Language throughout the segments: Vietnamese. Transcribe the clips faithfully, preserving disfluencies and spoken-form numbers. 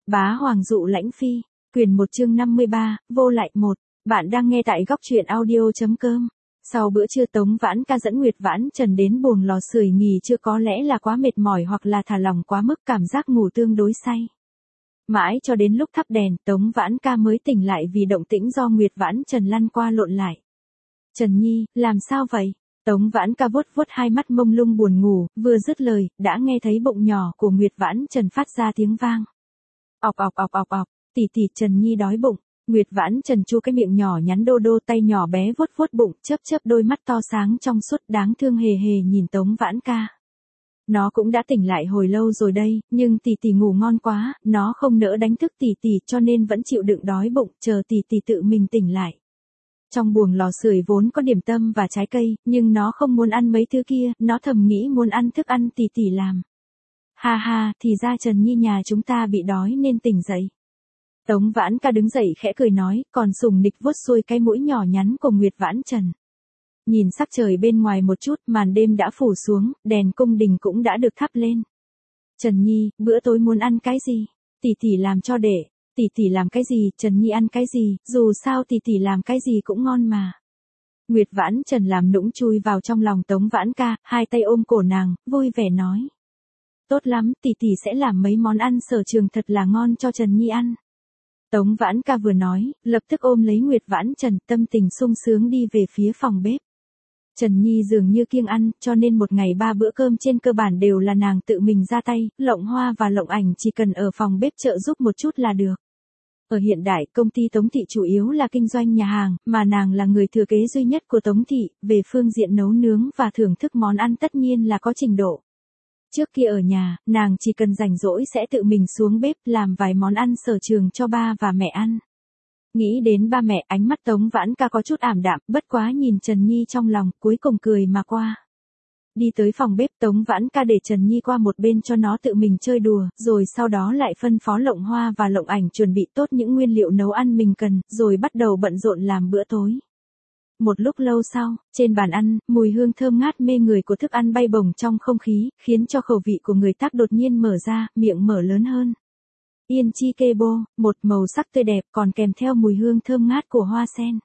Bá Hoàng dụ lãnh phi, quyền một chương năm mươi ba, vô lại một. Bạn đang nghe tại góc truyện audio.com. Sau bữa trưa Tống Vãn Ca dẫn Nguyệt Vãn Trần đến buồng lò sưởi nghỉ trưa, có lẽ là quá mệt mỏi hoặc là thả lỏng quá mức, cảm giác ngủ tương đối say. Mãi cho đến lúc thắp đèn, Tống Vãn Ca mới tỉnh lại vì động tĩnh do Nguyệt Vãn Trần lăn qua lộn lại. Trần Nhi, làm sao vậy? Tống Vãn Ca vuốt vuốt hai mắt mông lung buồn ngủ, vừa dứt lời, đã nghe thấy bụng nhỏ của Nguyệt Vãn Trần phát ra tiếng vang. Ọc ọc ọc ọc ọc, tỷ tỷ Trần Nhi đói bụng. Nguyệt Vãn Trần chu cái miệng nhỏ nhắn đô đô, tay nhỏ bé vuốt vuốt bụng, chớp chớp đôi mắt to sáng trong suốt đáng thương hề hề nhìn Tống Vãn Ca. Nó cũng đã tỉnh lại hồi lâu rồi đây, nhưng tỷ tỷ ngủ ngon quá, nó không nỡ đánh thức tỷ tỷ cho nên vẫn chịu đựng đói bụng, chờ tỷ tỷ tự mình tỉnh lại. Trong buồng lò sưởi vốn có điểm tâm và trái cây, nhưng nó không muốn ăn mấy thứ kia, nó thầm nghĩ muốn ăn thức ăn tỷ tỷ làm. Ha ha, thì ra Trần Nhi nhà chúng ta bị đói nên tỉnh dậy. Tống Vãn Ca đứng dậy khẽ cười nói, còn sùng nịch vuốt xuôi cái mũi nhỏ nhắn của Nguyệt Vãn Trần. Nhìn sắc trời bên ngoài một chút, màn đêm đã phủ xuống, đèn cung đình cũng đã được thắp lên. Trần Nhi, bữa tối muốn ăn cái gì? Tỷ tỷ làm cho để. Tỷ tỷ làm cái gì, Trần Nhi ăn cái gì, dù sao tỷ tỷ làm cái gì cũng ngon mà. Nguyệt Vãn Trần làm nũng chui vào trong lòng Tống Vãn Ca, hai tay ôm cổ nàng, vui vẻ nói. Tốt lắm, tỷ tỷ sẽ làm mấy món ăn sở trường thật là ngon cho Trần Nhi ăn. Tống Vãn Ca vừa nói, lập tức ôm lấy Nguyệt Vãn Trần, tâm tình sung sướng đi về phía phòng bếp. Trần Nhi dường như kiêng ăn, cho nên một ngày ba bữa cơm trên cơ bản đều là nàng tự mình ra tay, Lộng Hoa và Lộng Ảnh chỉ cần ở phòng bếp trợ giúp một chút là được. Ở hiện đại, công ty Tống Thị chủ yếu là kinh doanh nhà hàng, mà nàng là người thừa kế duy nhất của Tống Thị, về phương diện nấu nướng và thưởng thức món ăn tất nhiên là có trình độ. Trước kia ở nhà, nàng chỉ cần rảnh rỗi sẽ tự mình xuống bếp làm vài món ăn sở trường cho ba và mẹ ăn. Nghĩ đến ba mẹ, ánh mắt Tống Vãn Ca có chút ảm đạm, bất quá nhìn Trần Nhi trong lòng, cuối cùng cười mà qua. Đi tới phòng bếp, Tống Vãn Ca để Trần Nhi qua một bên cho nó tự mình chơi đùa, rồi sau đó lại phân phó Lộng Hoa và Lộng Ảnh chuẩn bị tốt những nguyên liệu nấu ăn mình cần, rồi bắt đầu bận rộn làm bữa tối. Một lúc lâu sau, trên bàn ăn, mùi hương thơm ngát mê người của thức ăn bay bổng trong không khí, khiến cho khẩu vị của người tác đột nhiên mở ra, miệng mở lớn hơn. Yên chi kê bô, một màu sắc tươi đẹp còn kèm theo mùi hương thơm ngát của hoa sen.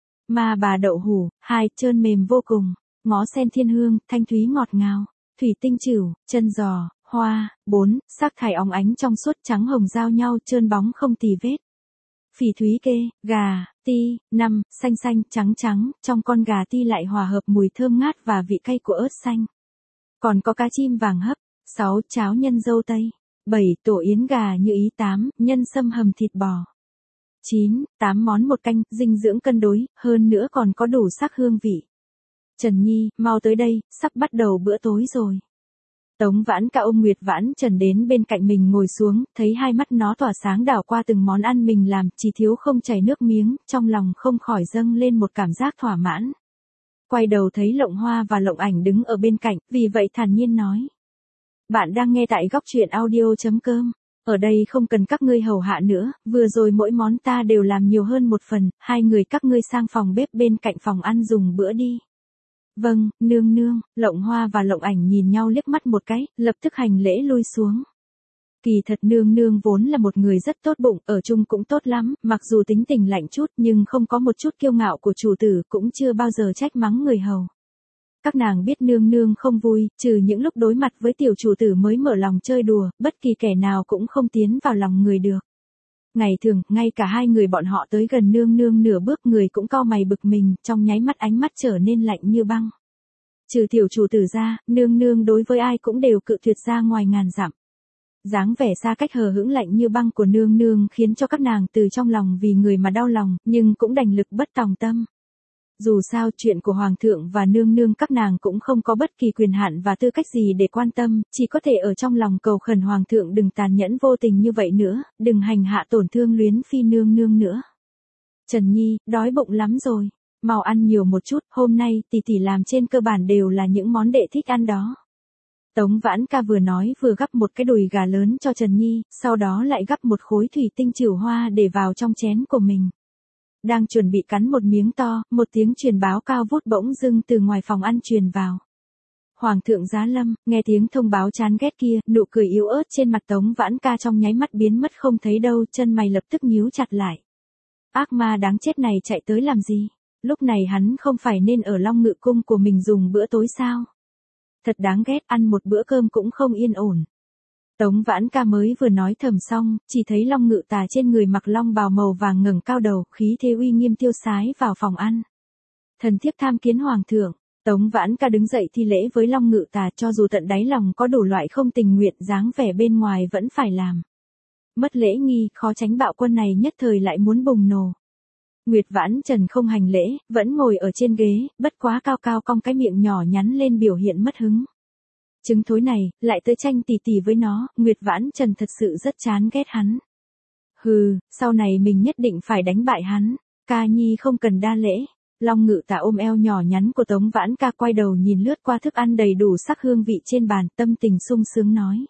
Ma bà đậu hủ, hai, trơn mềm vô cùng. Ngó sen thiên hương, thanh thúy ngọt ngào. Thủy tinh chửu, chân giò, hoa, bốn, sắc thải óng ánh trong suốt trắng hồng giao nhau, trơn bóng không tì vết. Phỉ thúy kê, gà, ti, năm, xanh xanh, trắng trắng, trong con gà ti lại hòa hợp mùi thơm ngát và vị cay của ớt xanh. Còn có cá chim vàng hấp. Sáu, cháo nhân dâu tây. Bảy, tổ yến gà như ý. Tám, nhân sâm hầm thịt bò. Chín, tám món một canh, dinh dưỡng cân đối, hơn nữa còn có đủ sắc hương vị. Trần Nhi, mau tới đây, sắp bắt đầu bữa tối rồi. Tống Vãn Ca ôm Nguyệt Vãn Trần đến bên cạnh mình ngồi xuống, thấy hai mắt nó tỏa sáng đảo qua từng món ăn mình làm, chỉ thiếu không chảy nước miếng, trong lòng không khỏi dâng lên một cảm giác thỏa mãn. Quay đầu thấy Lộng Hoa và Lộng Ảnh đứng ở bên cạnh, vì vậy thản nhiên nói. Bạn đang nghe tại góc truyện audio.com. Ở đây không cần các ngươi hầu hạ nữa, vừa rồi mỗi món ta đều làm nhiều hơn một phần, hai người các ngươi sang phòng bếp bên cạnh phòng ăn dùng bữa đi. Vâng, nương nương. Lộng Hoa và Lộng Ảnh nhìn nhau liếc mắt một cái, lập tức hành lễ lui xuống. Kỳ thật nương nương vốn là một người rất tốt bụng, ở chung cũng tốt lắm, mặc dù tính tình lạnh chút nhưng không có một chút kiêu ngạo của chủ tử, cũng chưa bao giờ trách mắng người hầu. Các nàng biết nương nương không vui, trừ những lúc đối mặt với tiểu chủ tử mới mở lòng chơi đùa, bất kỳ kẻ nào cũng không tiến vào lòng người được. Ngày thường, ngay cả hai người bọn họ tới gần nương nương nửa bước người cũng cau mày bực mình, trong nháy mắt ánh mắt trở nên lạnh như băng. Trừ tiểu chủ tử ra, nương nương đối với ai cũng đều cự tuyệt ra ngoài ngàn dặm. Dáng vẻ xa cách hờ hững lạnh như băng của nương nương khiến cho các nàng từ trong lòng vì người mà đau lòng, nhưng cũng đành lực bất tòng tâm. Dù sao chuyện của hoàng thượng và nương nương các nàng cũng không có bất kỳ quyền hạn và tư cách gì để quan tâm, chỉ có thể ở trong lòng cầu khẩn hoàng thượng đừng tàn nhẫn vô tình như vậy nữa, đừng hành hạ tổn thương Luyến Phi nương nương nữa. Trần Nhi, đói bụng lắm rồi, mau ăn nhiều một chút, hôm nay tỷ tỷ làm trên cơ bản đều là những món đệ thích ăn đó. Tống Vãn Ca vừa nói vừa gắp một cái đùi gà lớn cho Trần Nhi, sau đó lại gắp một khối thủy tinh chửu hoa để vào trong chén của mình. Đang chuẩn bị cắn một miếng to, một tiếng truyền báo cao vút bỗng dưng từ ngoài phòng ăn truyền vào. Hoàng thượng giá lâm, nghe tiếng thông báo chán ghét kia, nụ cười yếu ớt trên mặt Tống Vãn Ca trong nháy mắt biến mất không thấy đâu, chân mày lập tức nhíu chặt lại. Ác ma đáng chết này chạy tới làm gì? Lúc này hắn không phải nên ở Long Ngự cung của mình dùng bữa tối sao? Thật đáng ghét, ăn một bữa cơm cũng không yên ổn. Tống Vãn Ca mới vừa nói thầm xong, chỉ thấy Long Ngự Tà trên người mặc long bào màu vàng ngẩng cao đầu, khí thế uy nghiêm tiêu sái vào phòng ăn. Thần thiếp tham kiến hoàng thượng. Tống Vãn Ca đứng dậy thi lễ với Long Ngự Tà, cho dù tận đáy lòng có đủ loại không tình nguyện, dáng vẻ bên ngoài vẫn phải làm. Mất lễ nghi, khó tránh bạo quân này nhất thời lại muốn bùng nổ. Nguyệt Vãn Trần không hành lễ, vẫn ngồi ở trên ghế, bất quá cao cao cong cái miệng nhỏ nhắn lên biểu hiện mất hứng. Trứng thối này, lại tới tranh tỉ tỉ với nó, Nguyệt Vãn Trần thật sự rất chán ghét hắn. Hừ, sau này mình nhất định phải đánh bại hắn, Ca Nhi không cần đa lễ. Long Ngự Tà ôm eo nhỏ nhắn của Tống Vãn Ca quay đầu nhìn lướt qua thức ăn đầy đủ sắc hương vị trên bàn, tâm tình sung sướng nói.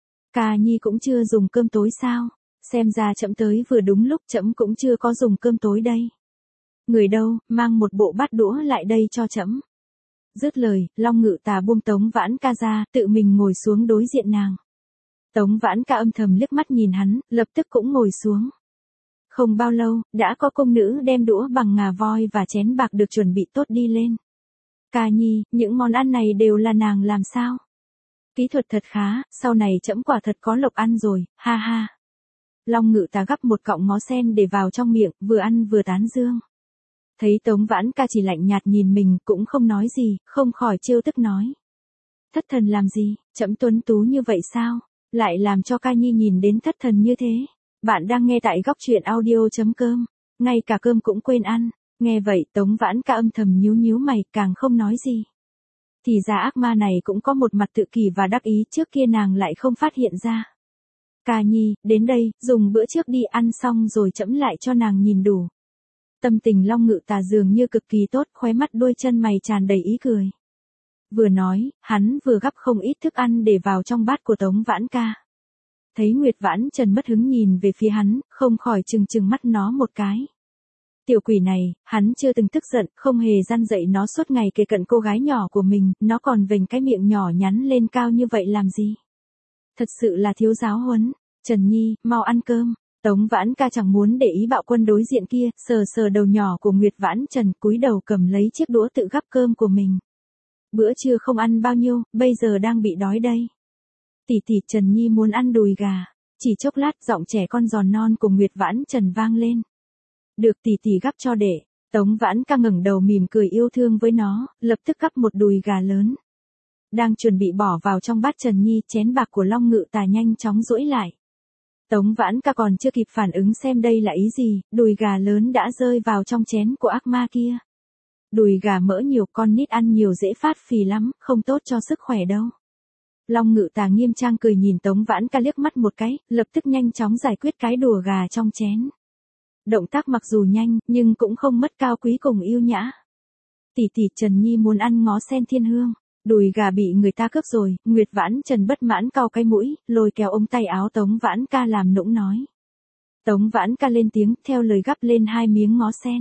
Ca Nhi cũng chưa dùng cơm tối sao? Xem ra trẫm tới vừa đúng lúc, trẫm cũng chưa có dùng cơm tối đây. Người đâu, mang một bộ bát đũa lại đây cho trẫm. Dứt lời, Long Ngự Tà buông Tống Vãn Ca ra, tự mình ngồi xuống đối diện nàng. Tống Vãn Ca âm thầm liếc mắt nhìn hắn, lập tức cũng ngồi xuống. Không bao lâu, đã có công nữ đem đũa bằng ngà voi và chén bạc được chuẩn bị tốt đi lên. Ca Nhi, những món ăn này đều là nàng làm sao? Kỹ thuật thật khá, sau này trẫm quả thật có lộc ăn rồi, ha ha. Long Ngự Tà gắp một cọng ngó sen để vào trong miệng, vừa ăn vừa tán dương. Thấy Tống Vãn Ca chỉ lạnh nhạt nhìn mình, cũng không nói gì, không khỏi trêu tức nói. Thất thần làm gì, trẫm tuấn tú như vậy sao? Lại làm cho Ca Nhi nhìn đến thất thần như thế. Bạn đang nghe tại góc truyện audio chấm com, ngay cả cơm cũng quên ăn. Nghe vậy Tống Vãn Ca âm thầm nhíu nhíu mày, càng không nói gì. Thì ra ác ma này cũng có một mặt tự kỷ và đắc ý, trước kia nàng lại không phát hiện ra. Ca Nhi, đến đây, dùng bữa trước đi, ăn xong rồi trẫm lại cho nàng nhìn đủ. Tâm tình Long Ngự Tà dường như cực kỳ tốt, khóe mắt đôi chân mày tràn đầy ý cười. Vừa nói, hắn vừa gắp không ít thức ăn để vào trong bát của Tống Vãn Ca. Thấy Nguyệt Vãn Trần mất hứng nhìn về phía hắn, không khỏi trừng trừng mắt nó một cái. Tiểu quỷ này, hắn chưa từng tức giận, không hề răn dạy nó suốt ngày kề cận cô gái nhỏ của mình, nó còn vểnh cái miệng nhỏ nhắn lên cao như vậy làm gì? Thật sự là thiếu giáo huấn. Trần Nhi, mau ăn cơm. Tống Vãn Ca chẳng muốn để ý bạo quân đối diện kia, sờ sờ đầu nhỏ của Nguyệt Vãn Trần, cúi đầu cầm lấy chiếc đũa tự gắp cơm của mình. Bữa trưa không ăn bao nhiêu, bây giờ đang bị đói đây. Tỷ tỷ, Trần Nhi muốn ăn đùi gà. Chỉ chốc lát, giọng trẻ con giòn non của Nguyệt Vãn Trần vang lên. Được tỷ tỷ gắp cho đệ. Tống Vãn Ca ngẩng đầu mỉm cười yêu thương với nó, lập tức gắp một đùi gà lớn. Đang chuẩn bị bỏ vào trong bát Trần Nhi, chén bạc của Long Ngự Tà nhanh chóng duỗi lại. Tống Vãn Ca còn chưa kịp phản ứng xem đây là ý gì, đùi gà lớn đã rơi vào trong chén của ác ma kia. Đùi gà mỡ nhiều, con nít ăn nhiều dễ phát phì lắm, không tốt cho sức khỏe đâu. Long Ngự Tà nghiêm trang cười nhìn Tống Vãn Ca liếc mắt một cái, lập tức nhanh chóng giải quyết cái đùa gà trong chén. Động tác mặc dù nhanh, nhưng cũng không mất cao quý cùng yêu nhã. Tỷ tỷ, Trần Nhi muốn ăn ngó sen thiên hương. Đùi gà bị người ta cướp rồi, Nguyệt Vãn Trần bất mãn cau cái mũi, lôi kéo ống tay áo Tống Vãn Ca làm nũng nói. Tống Vãn Ca lên tiếng, theo lời gắp lên hai miếng ngó sen.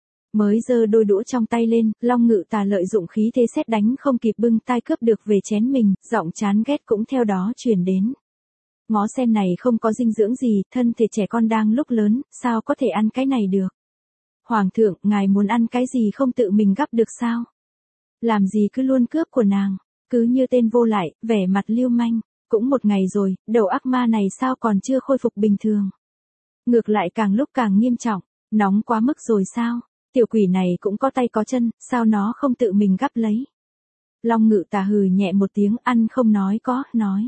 Mới giơ đôi đũa trong tay lên, Long Ngự Tà lợi dụng khí thế sét đánh không kịp bưng tay cướp được về chén mình, giọng chán ghét cũng theo đó truyền đến. Ngó sen này không có dinh dưỡng gì, thân thể trẻ con đang lúc lớn, sao có thể ăn cái này được? Hoàng thượng, ngài muốn ăn cái gì không tự mình gắp được sao? Làm gì cứ luôn cướp của nàng, cứ như tên vô lại, vẻ mặt lưu manh. Cũng một ngày rồi, đầu ác ma này sao còn chưa khôi phục bình thường? Ngược lại càng lúc càng nghiêm trọng, nóng quá mức rồi sao? Tiểu quỷ này cũng có tay có chân, sao nó không tự mình gắp lấy? Long Ngự Tà hừ nhẹ một tiếng, ăn không nói có, nói.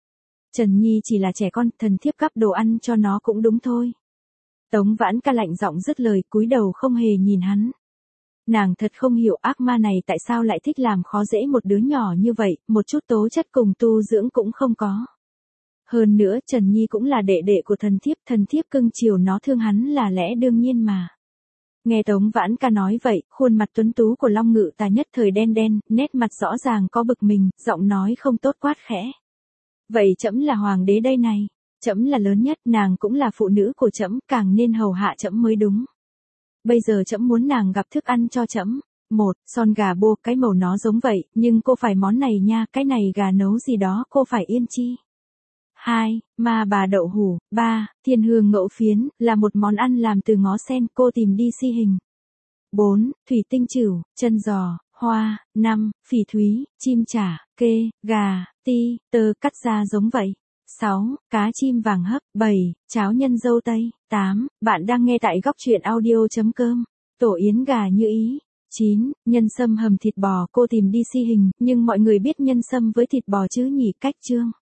Trần Nhi chỉ là trẻ con, thần thiếp gắp đồ ăn cho nó cũng đúng thôi. Tống Vãn Ca lạnh giọng dứt lời, cúi đầu không hề nhìn hắn. Nàng thật không hiểu ác ma này tại sao lại thích làm khó dễ một đứa nhỏ như vậy, một chút tố chất cùng tu dưỡng cũng không có. Hơn nữa Trần Nhi cũng là đệ đệ của thần thiếp, thần thiếp cưng chiều nó thương hắn là lẽ đương nhiên mà. Nghe Tống Vãn Ca nói vậy, khuôn mặt tuấn tú của Long Ngự Tà nhất thời đen đen, nét mặt rõ ràng có bực mình, giọng nói không tốt quát khẽ. Vậy trẫm là hoàng đế đây này, trẫm là lớn nhất, nàng cũng là phụ nữ của trẫm, càng nên hầu hạ trẫm mới đúng. Bây giờ trẫm muốn nàng gặp thức ăn cho trẫm, một. Son gà bô, cái màu nó giống vậy, nhưng cô phải món này nha, cái này gà nấu gì đó cô phải yên chi. hai. Ma bà đậu hủ. ba. Thiên hương ngẫu phiến, là một món ăn làm từ ngó sen, cô tìm đi si hình. bốn. Thủy tinh chửu, chân giò, hoa. năm. Phỉ thúy, chim chả, kê, gà, ti, tơ cắt ra giống vậy. sáu. Cá chim vàng hấp. bảy. Cháo nhân dâu tây. tám. Bạn đang nghe tại góc truyện audio.com. Tổ yến gà như ý. chín. Nhân sâm hầm thịt bò, cô tìm đi si hình, nhưng mọi người biết nhân sâm với thịt bò chứ nhỉ, cách chương.